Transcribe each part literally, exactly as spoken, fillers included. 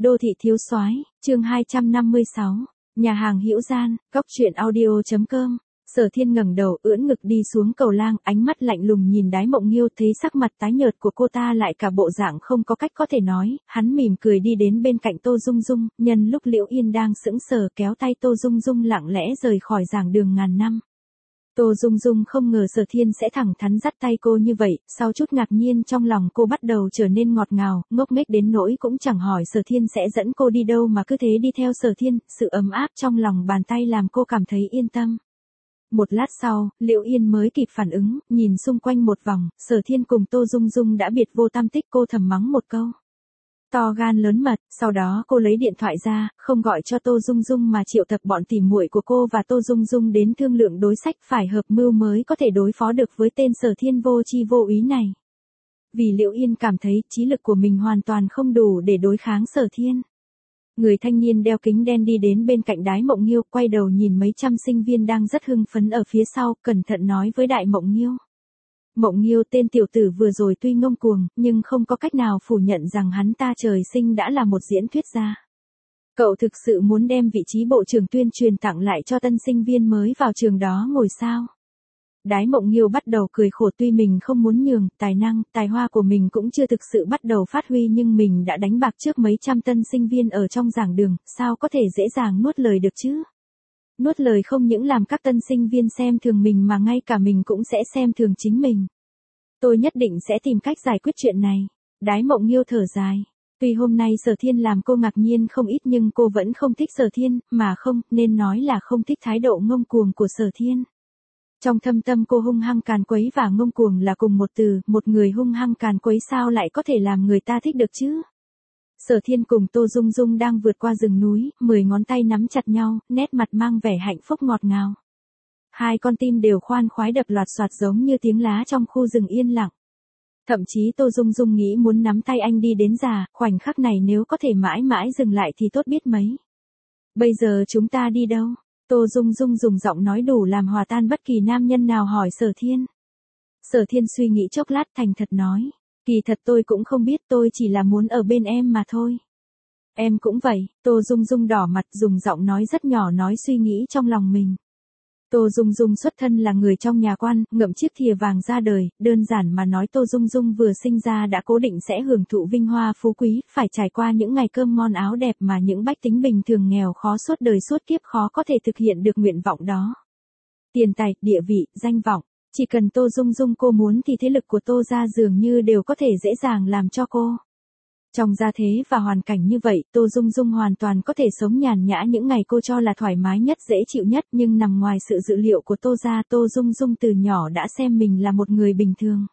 Đô thị thiếu soái, chương hai trăm năm mươi sáu, nhà hàng Hữu Gian, góc truyện audio chấm com. Sở Thiên ngẩng đầu, ưỡn ngực đi xuống cầu lang, ánh mắt lạnh lùng nhìn Đái Mộng Nghiêu, thấy sắc mặt tái nhợt của cô ta lại cả bộ dạng không có cách có thể nói, hắn mỉm cười đi đến bên cạnh Tô Dung Dung, nhân lúc Liễu Yên đang sững sờ kéo tay Tô Dung Dung lặng lẽ rời khỏi giảng đường ngàn năm. Tô Dung Dung không ngờ Sở Thiên sẽ thẳng thắn dắt tay cô như vậy, sau chút ngạc nhiên trong lòng cô bắt đầu trở nên ngọt ngào, ngốc nghếch đến nỗi cũng chẳng hỏi Sở Thiên sẽ dẫn cô đi đâu mà cứ thế đi theo Sở Thiên, sự ấm áp trong lòng bàn tay làm cô cảm thấy yên tâm. Một lát sau, Liễu Yên mới kịp phản ứng, nhìn xung quanh một vòng, Sở Thiên cùng Tô Dung Dung đã biệt vô tam tích, cô thầm mắng một câu. To gan lớn mật, sau đó cô lấy điện thoại ra, không gọi cho Tô Dung Dung mà triệu tập bọn tỉ muội của cô và Tô Dung Dung đến thương lượng đối sách phải hợp mưu mới có thể đối phó được với tên Sở Thiên vô chi vô úy này. Vì Liễu Yên cảm thấy trí lực của mình hoàn toàn không đủ để đối kháng Sở Thiên. Người thanh niên đeo kính đen đi đến bên cạnh Đái Mộng Nghiêu, quay đầu nhìn mấy trăm sinh viên đang rất hưng phấn ở phía sau, cẩn thận nói với Đại Mộng Nghiêu. Mộng Nghiêu, tên tiểu tử vừa rồi tuy ngông cuồng, nhưng không có cách nào phủ nhận rằng hắn ta trời sinh đã là một diễn thuyết gia. Cậu thực sự muốn đem vị trí bộ trưởng tuyên truyền tặng lại cho tân sinh viên mới vào trường đó ngồi sao? Đái Mộng Nghiêu bắt đầu cười khổ, tuy mình không muốn nhường, tài năng, tài hoa của mình cũng chưa thực sự bắt đầu phát huy, nhưng mình đã đánh bạc trước mấy trăm tân sinh viên ở trong giảng đường, sao có thể dễ dàng nuốt lời được chứ? Nuốt lời không những làm các tân sinh viên xem thường mình mà ngay cả mình cũng sẽ xem thường chính mình. Tôi nhất định sẽ tìm cách giải quyết chuyện này. Đái Mộng Nghiêu thở dài. Tuy hôm nay Sở Thiên làm cô ngạc nhiên không ít nhưng cô vẫn không thích Sở Thiên, mà không, nên nói là không thích thái độ ngông cuồng của Sở Thiên. Trong thâm tâm cô hung hăng càn quấy và ngông cuồng là cùng một từ, một người hung hăng càn quấy sao lại có thể làm người ta thích được chứ? Sở Thiên cùng Tô Dung Dung đang vượt qua rừng núi, mười ngón tay nắm chặt nhau, nét mặt mang vẻ hạnh phúc ngọt ngào. Hai con tim đều khoan khoái đập loạt soạt giống như tiếng lá trong khu rừng yên lặng. Thậm chí Tô Dung Dung nghĩ muốn nắm tay anh đi đến già, khoảnh khắc này nếu có thể mãi mãi dừng lại thì tốt biết mấy. Bây giờ chúng ta đi đâu? Tô Dung Dung dùng giọng nói đủ làm hòa tan bất kỳ nam nhân nào hỏi Sở Thiên. Sở Thiên suy nghĩ chốc lát thành thật nói. Kỳ thật tôi cũng không biết, tôi chỉ là muốn ở bên em mà thôi. Em cũng vậy. Tô Dung Dung đỏ mặt dùng giọng nói rất nhỏ nói suy nghĩ trong lòng mình. Tô Dung Dung xuất thân là người trong nhà quan, ngậm chiếc thìa vàng ra đời, đơn giản mà nói Tô Dung Dung vừa sinh ra đã cố định sẽ hưởng thụ vinh hoa phú quý, phải trải qua những ngày cơm ngon áo đẹp mà những bách tính bình thường nghèo khó suốt đời suốt kiếp khó có thể thực hiện được nguyện vọng đó. Tiền tài, địa vị, danh vọng, chỉ cần Tô Dung Dung cô muốn thì thế lực của Tô gia dường như đều có thể dễ dàng làm cho cô. Trong gia thế và hoàn cảnh như vậy, Tô Dung Dung hoàn toàn có thể sống nhàn nhã những ngày cô cho là thoải mái nhất dễ chịu nhất, nhưng nằm ngoài sự dự liệu của Tô gia, Tô Dung Dung từ nhỏ đã xem mình là một người bình thường.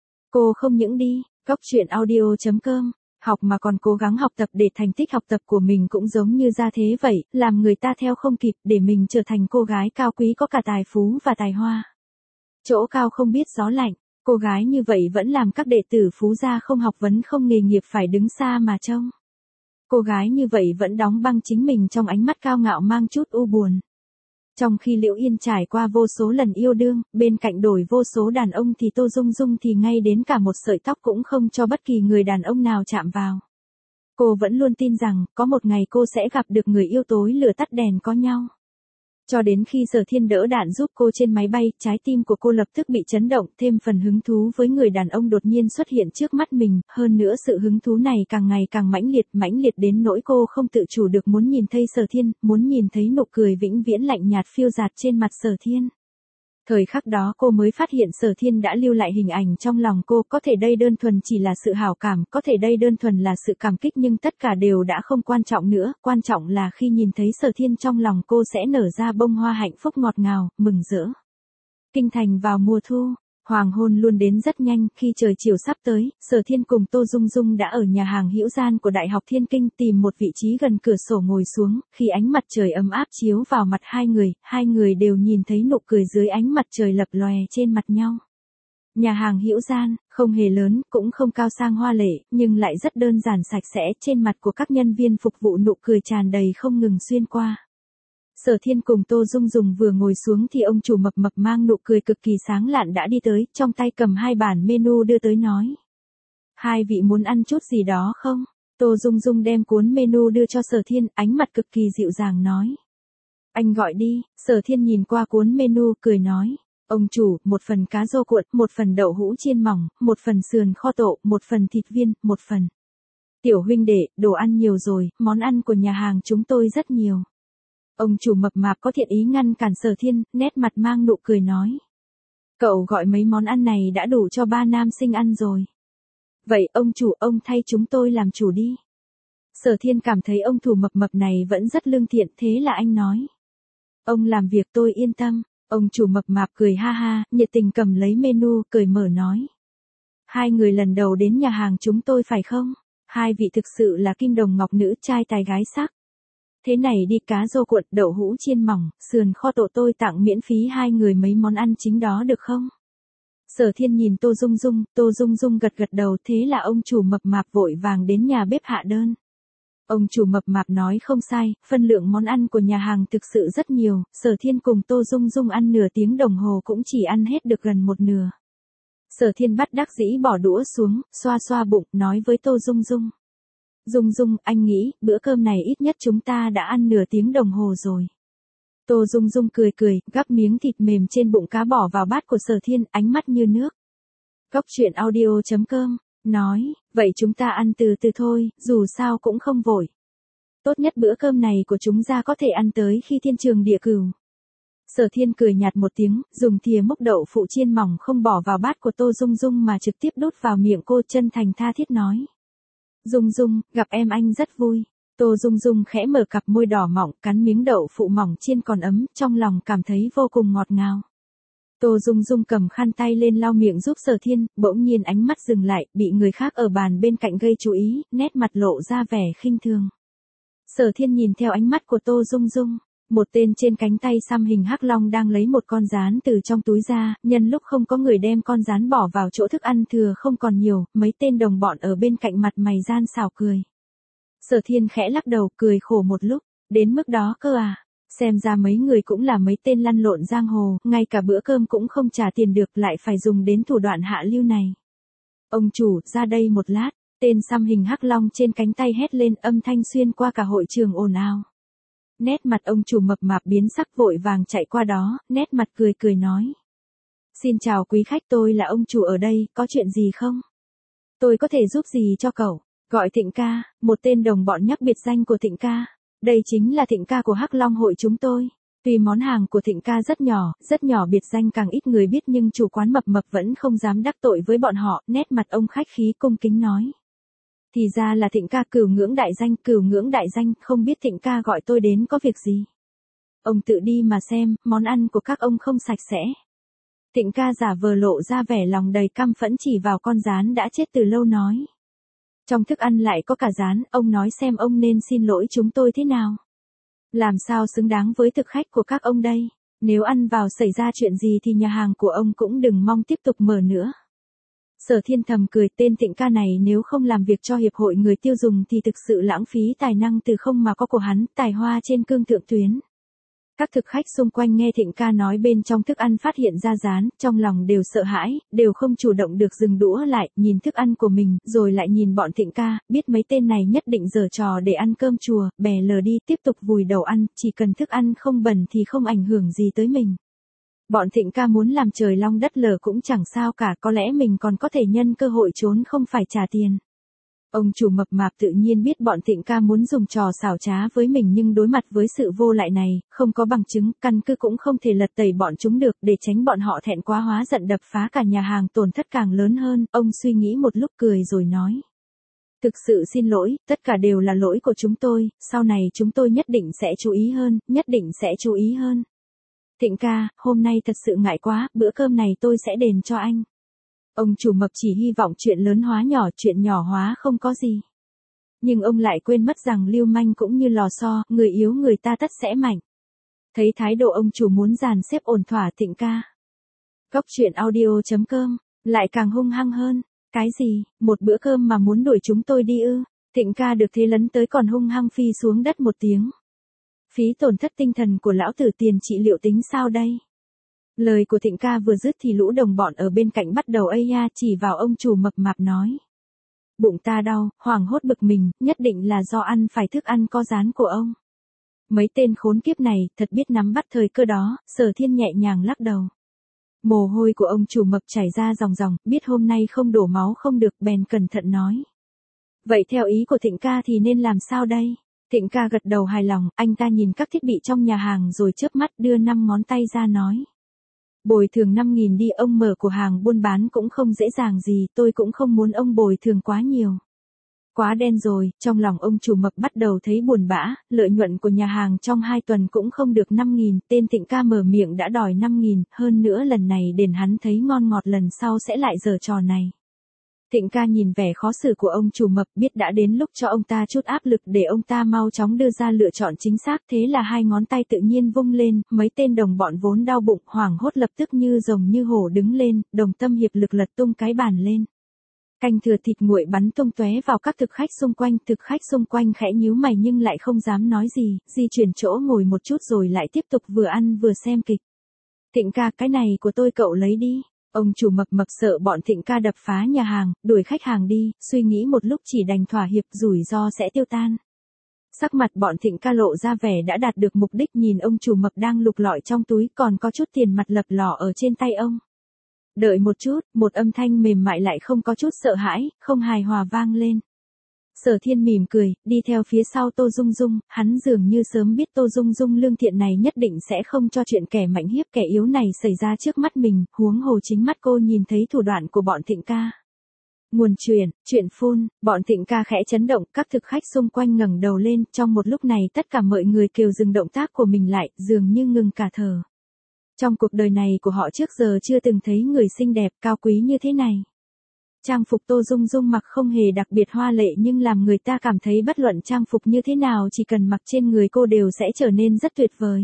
Cô không những đi, góc truyện audio chấm com, học mà còn cố gắng học tập để thành tích học tập của mình cũng giống như gia thế vậy, làm người ta theo không kịp để mình trở thành cô gái cao quý có cả tài phú và tài hoa. Chỗ cao không biết gió lạnh. Cô gái như vậy vẫn làm các đệ tử phú gia không học vấn không nghề nghiệp phải đứng xa mà trông. Cô gái như vậy vẫn đóng băng chính mình trong ánh mắt cao ngạo mang chút u buồn. Trong khi Liễu Yên trải qua vô số lần yêu đương, bên cạnh đổi vô số đàn ông thì Tô Dung Dung thì ngay đến cả một sợi tóc cũng không cho bất kỳ người đàn ông nào chạm vào. Cô vẫn luôn tin rằng, có một ngày cô sẽ gặp được người yêu tối lửa tắt đèn có nhau. Cho đến khi Sở Thiên đỡ đạn giúp cô trên máy bay, trái tim của cô lập tức bị chấn động, thêm phần hứng thú với người đàn ông đột nhiên xuất hiện trước mắt mình, hơn nữa sự hứng thú này càng ngày càng mãnh liệt, mãnh liệt đến nỗi cô không tự chủ được muốn nhìn thấy Sở Thiên, muốn nhìn thấy nụ cười vĩnh viễn lạnh nhạt phiêu dạt trên mặt Sở Thiên. Thời khắc đó cô mới phát hiện Sở Thiên đã lưu lại hình ảnh trong lòng cô, có thể đây đơn thuần chỉ là sự hảo cảm, có thể đây đơn thuần là sự cảm kích nhưng tất cả đều đã không quan trọng nữa, quan trọng là khi nhìn thấy Sở Thiên trong lòng cô sẽ nở ra bông hoa hạnh phúc ngọt ngào, mừng rỡ. Kinh thành vào mùa thu, hoàng hôn luôn đến rất nhanh, khi trời chiều sắp tới, Sở Thiên cùng Tô Dung Dung đã ở nhà hàng Hữu Gian của Đại học Thiên Kinh tìm một vị trí gần cửa sổ ngồi xuống, khi ánh mặt trời ấm áp chiếu vào mặt hai người, hai người đều nhìn thấy nụ cười dưới ánh mặt trời lập lòe trên mặt nhau. Nhà hàng Hữu Gian, không hề lớn, cũng không cao sang hoa lệ, nhưng lại rất đơn giản sạch sẽ, trên mặt của các nhân viên phục vụ nụ cười tràn đầy không ngừng xuyên qua. Sở Thiên cùng Tô Dung Dung vừa ngồi xuống thì ông chủ mập mập mang nụ cười cực kỳ sáng lạn đã đi tới, trong tay cầm hai bản menu đưa tới nói. Hai vị muốn ăn chút gì đó không? Tô Dung Dung đem cuốn menu đưa cho Sở Thiên, ánh mặt cực kỳ dịu dàng nói. Anh gọi đi. Sở Thiên nhìn qua cuốn menu, cười nói. Ông chủ, một phần cá rô cuộn, một phần đậu hũ chiên mỏng, một phần sườn kho tộ, một phần thịt viên, một phần. Tiểu huynh đệ, đồ ăn nhiều rồi, món ăn của nhà hàng chúng tôi rất nhiều. Ông chủ mập mạp có thiện ý ngăn cản Sở Thiên, nét mặt mang nụ cười nói. Cậu gọi mấy món ăn này đã đủ cho ba nam sinh ăn rồi. Vậy ông chủ, ông thay chúng tôi làm chủ đi. Sở Thiên cảm thấy ông chủ mập mập này vẫn rất lương thiện, thế là anh nói. Ông làm việc tôi yên tâm. Ông chủ mập mạp cười ha ha, nhiệt tình cầm lấy menu, cười mở nói. Hai người lần đầu đến nhà hàng chúng tôi phải không? Hai vị thực sự là kim đồng ngọc nữ, trai tài gái sắc. Thế này đi, cá rô cuộn, đậu hũ chiên mỏng, sườn kho tộ tôi tặng miễn phí hai người mấy món ăn chính đó được không? Sở Thiên nhìn Tô Dung Dung, Tô Dung Dung gật gật đầu, thế là ông chủ mập mạp vội vàng đến nhà bếp hạ đơn. Ông chủ mập mạp nói không sai, phân lượng món ăn của nhà hàng thực sự rất nhiều, Sở Thiên cùng Tô Dung Dung ăn nửa tiếng đồng hồ cũng chỉ ăn hết được gần một nửa. Sở Thiên bắt đắc dĩ bỏ đũa xuống, xoa xoa bụng, nói với Tô Dung Dung. Dung Dung, anh nghĩ, bữa cơm này ít nhất chúng ta đã ăn nửa tiếng đồng hồ rồi. Tô Dung Dung cười cười, gắp miếng thịt mềm trên bụng cá bỏ vào bát của Sở Thiên, ánh mắt như nước. Góc truyện audio chấm com nói, vậy chúng ta ăn từ từ thôi, dù sao cũng không vội. Tốt nhất bữa cơm này của chúng ta có thể ăn tới khi thiên trường địa cửu. Sở Thiên cười nhạt một tiếng, dùng thìa múc đậu phụ chiên mỏng không bỏ vào bát của Tô Dung Dung mà trực tiếp đút vào miệng cô, chân thành tha thiết nói. Dung Dung, gặp em anh rất vui. Tô Dung Dung khẽ mở cặp môi đỏ mọng, cắn miếng đậu phụ mỏng chiên còn ấm, trong lòng cảm thấy vô cùng ngọt ngào. Tô Dung Dung cầm khăn tay lên lau miệng giúp Sở Thiên, bỗng nhiên ánh mắt dừng lại, bị người khác ở bàn bên cạnh gây chú ý, nét mặt lộ ra vẻ khinh thường. Sở Thiên nhìn theo ánh mắt của Tô Dung Dung, một tên trên cánh tay xăm hình hắc long đang lấy một con gián từ trong túi ra, nhân lúc không có người đem con gián bỏ vào chỗ thức ăn thừa không còn nhiều, mấy tên đồng bọn ở bên cạnh mặt mày gian xảo cười. Sở Thiên khẽ lắc đầu, cười khổ một lúc, đến mức đó cơ à? Xem ra mấy người cũng là mấy tên lăn lộn giang hồ, ngay cả bữa cơm cũng không trả tiền được, lại phải dùng đến thủ đoạn hạ lưu này. Ông chủ, ra đây một lát, tên xăm hình hắc long trên cánh tay hét lên, âm thanh xuyên qua cả hội trường ồn ào. Nét mặt ông chủ mập mạp biến sắc, vội vàng chạy qua đó, nét mặt cười cười nói. Xin chào quý khách, tôi là ông chủ ở đây, có chuyện gì không? Tôi có thể giúp gì cho cậu? Gọi Thịnh ca, một tên đồng bọn nhắc biệt danh của Thịnh ca. Đây chính là Thịnh ca của Hắc Long hội chúng tôi. Tuy món hàng của Thịnh ca rất nhỏ, rất nhỏ, biệt danh càng ít người biết, nhưng chủ quán mập mập vẫn không dám đắc tội với bọn họ, nét mặt ông khách khí cung kính nói. Thì ra là Thịnh ca, cửu ngưỡng đại danh, cửu ngưỡng đại danh, không biết Thịnh ca gọi tôi đến có việc gì. Ông tự đi mà xem, món ăn của các ông không sạch sẽ. Thịnh ca giả vờ lộ ra vẻ lòng đầy căm phẫn chỉ vào con gián đã chết từ lâu nói. Trong thức ăn lại có cả gián, ông nói xem ông nên xin lỗi chúng tôi thế nào. Làm sao xứng đáng với thực khách của các ông đây, nếu ăn vào xảy ra chuyện gì thì nhà hàng của ông cũng đừng mong tiếp tục mở nữa. Sở Thiên thầm cười, tên Thịnh ca này nếu không làm việc cho hiệp hội người tiêu dùng thì thực sự lãng phí tài năng từ không mà có của hắn, tài hoa trên cương thượng tuyến. Các thực khách xung quanh nghe Thịnh ca nói bên trong thức ăn phát hiện ra gián, trong lòng đều sợ hãi, đều không chủ động được dừng đũa lại, nhìn thức ăn của mình, rồi lại nhìn bọn Thịnh ca, biết mấy tên này nhất định giở trò để ăn cơm chùa, bè lờ đi, tiếp tục vùi đầu ăn, chỉ cần thức ăn không bẩn thì không ảnh hưởng gì tới mình. Bọn Thịnh ca muốn làm trời long đất lở cũng chẳng sao cả, có lẽ mình còn có thể nhân cơ hội trốn không phải trả tiền. Ông chủ mập mạp tự nhiên biết bọn Thịnh ca muốn dùng trò xảo trá với mình, nhưng đối mặt với sự vô lại này, không có bằng chứng, căn cứ cũng không thể lật tẩy bọn chúng được, để tránh bọn họ thẹn quá hóa giận đập phá cả nhà hàng, tổn thất càng lớn hơn. Ông suy nghĩ một lúc cười rồi nói. Thực sự xin lỗi, tất cả đều là lỗi của chúng tôi, sau này chúng tôi nhất định sẽ chú ý hơn, nhất định sẽ chú ý hơn. Thịnh ca, hôm nay thật sự ngại quá, bữa cơm này tôi sẽ đền cho anh. Ông chủ mập chỉ hy vọng chuyện lớn hóa nhỏ, chuyện nhỏ hóa không có gì. Nhưng ông lại quên mất rằng lưu manh cũng như lò xo, người yếu người ta tất sẽ mạnh. Thấy thái độ ông chủ muốn dàn xếp ổn thỏa Thịnh ca. Góc truyện audio chấm com, lại càng hung hăng hơn. Cái gì, một bữa cơm mà muốn đuổi chúng tôi đi ư? Thịnh ca được thế lấn tới còn hung hăng phi xuống đất một tiếng. Phí tổn thất tinh thần của lão tử, tiền trị liệu tính sao đây? Lời của Thịnh ca vừa dứt thì lũ đồng bọn ở bên cạnh bắt đầu ây ya chỉ vào ông chủ mập mạp nói. Bụng ta đau, hoảng hốt bực mình, nhất định là do ăn phải thức ăn có rán của ông. Mấy tên khốn kiếp này, thật biết nắm bắt thời cơ đó, Sở Thiên nhẹ nhàng lắc đầu. Mồ hôi của ông chủ mập chảy ra ròng ròng, biết hôm nay không đổ máu không được, bèn cẩn thận nói. Vậy theo ý của Thịnh ca thì nên làm sao đây? Thịnh ca gật đầu hài lòng, anh ta nhìn các thiết bị trong nhà hàng rồi chớp mắt đưa năm ngón tay ra nói. Bồi thường năm nghìn đi, ông mở của hàng buôn bán cũng không dễ dàng gì, tôi cũng không muốn ông bồi thường quá nhiều. Quá đen rồi, trong lòng ông chủ mập bắt đầu thấy buồn bã, lợi nhuận của nhà hàng trong hai tuần cũng không được năm nghìn, tên Thịnh ca mở miệng đã đòi năm nghìn, hơn nữa lần này đền hắn thấy ngon ngọt lần sau sẽ lại giở trò này. Thịnh ca nhìn vẻ khó xử của ông chủ mập biết đã đến lúc cho ông ta chút áp lực để ông ta mau chóng đưa ra lựa chọn chính xác, thế là hai ngón tay tự nhiên vung lên, mấy tên đồng bọn vốn đau bụng hoảng hốt lập tức như rồng như hổ đứng lên, đồng tâm hiệp lực lật tung cái bàn lên. Canh thừa thịt nguội bắn tung tóe vào các thực khách xung quanh, thực khách xung quanh khẽ nhíu mày nhưng lại không dám nói gì, di chuyển chỗ ngồi một chút rồi lại tiếp tục vừa ăn vừa xem kịch. Thịnh ca, cái này của tôi cậu lấy đi. Ông chủ mập mập sợ bọn Thịnh ca đập phá nhà hàng, đuổi khách hàng đi, suy nghĩ một lúc chỉ đành thỏa hiệp, rủi ro sẽ tiêu tan. Sắc mặt bọn Thịnh ca lộ ra vẻ đã đạt được mục đích, nhìn ông chủ mập đang lục lọi trong túi còn có chút tiền mặt lập lò ở trên tay ông. Đợi một chút, một âm thanh mềm mại lại không có chút sợ hãi, không hài hòa vang lên. Sở Thiên mỉm cười, đi theo phía sau Tô Dung Dung, hắn dường như sớm biết Tô Dung Dung lương thiện này nhất định sẽ không cho chuyện kẻ mạnh hiếp kẻ yếu này xảy ra trước mắt mình, huống hồ chính mắt cô nhìn thấy thủ đoạn của bọn Thịnh ca. Nguồn truyền, chuyện phun, bọn Thịnh ca khẽ chấn động, các thực khách xung quanh ngẩng đầu lên, trong một lúc này tất cả mọi người kêu dừng động tác của mình lại, dường như ngừng cả thở. Trong cuộc đời này của họ trước giờ chưa từng thấy người xinh đẹp, cao quý như thế này. Trang phục Tô Dung Dung mặc không hề đặc biệt hoa lệ nhưng làm người ta cảm thấy bất luận trang phục như thế nào chỉ cần mặc trên người cô đều sẽ trở nên rất tuyệt vời.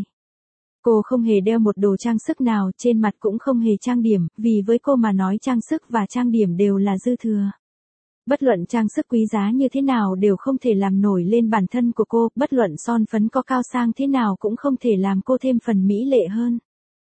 Cô không hề đeo một đồ trang sức nào, trên mặt cũng không hề trang điểm, vì với cô mà nói trang sức và trang điểm đều là dư thừa. Bất luận trang sức quý giá như thế nào đều không thể làm nổi lên bản thân của cô, bất luận son phấn có cao sang thế nào cũng không thể làm cô thêm phần mỹ lệ hơn.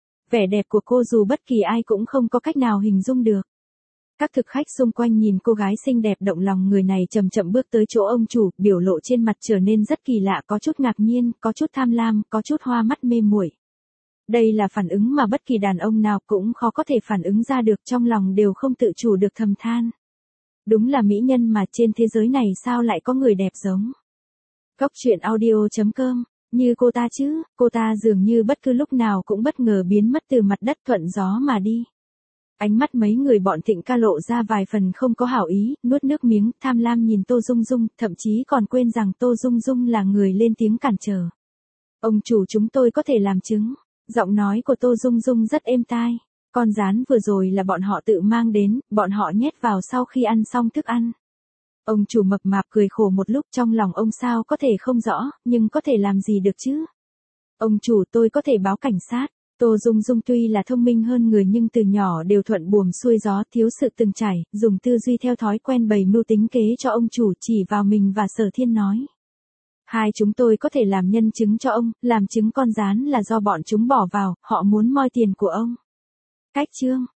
Vẻ đẹp của cô dù bất kỳ ai cũng không có cách nào hình dung được. Các thực khách xung quanh nhìn cô gái xinh đẹp động lòng người này chậm chậm bước tới chỗ ông chủ, biểu lộ trên mặt trở nên rất kỳ lạ, có chút ngạc nhiên, có chút tham lam, có chút hoa mắt mê muội. Đây là phản ứng mà bất kỳ đàn ông nào cũng khó có thể phản ứng ra được, trong lòng đều không tự chủ được thầm than. Đúng là mỹ nhân mà trên thế giới này sao lại có người đẹp giống. Góc truyện audio chấm com, như cô ta chứ, cô ta dường như bất cứ lúc nào cũng bất ngờ biến mất từ mặt đất thuận gió mà đi. Ánh mắt mấy người bọn Thịnh ca lộ ra vài phần không có hảo ý, nuốt nước miếng, tham lam nhìn Tô Dung Dung, thậm chí còn quên rằng Tô Dung Dung là người lên tiếng cản trở. Ông chủ, chúng tôi có thể làm chứng. Giọng nói của Tô Dung Dung rất êm tai. Con rán vừa rồi là bọn họ tự mang đến, bọn họ nhét vào sau khi ăn xong thức ăn. Ông chủ mập mạp cười khổ một lúc, trong lòng ông sao có thể không rõ, nhưng có thể làm gì được chứ? Ông chủ, tôi có thể báo cảnh sát. Tô Dung Dung tuy là thông minh hơn người nhưng từ nhỏ đều thuận buồm xuôi gió, thiếu sự từng trải, dùng tư duy theo thói quen bày mưu tính kế cho ông chủ, chỉ vào mình và Sở Thiên nói. Hai chúng tôi có thể làm nhân chứng cho ông, làm chứng con rán là do bọn chúng bỏ vào, họ muốn moi tiền của ông. Cách chương,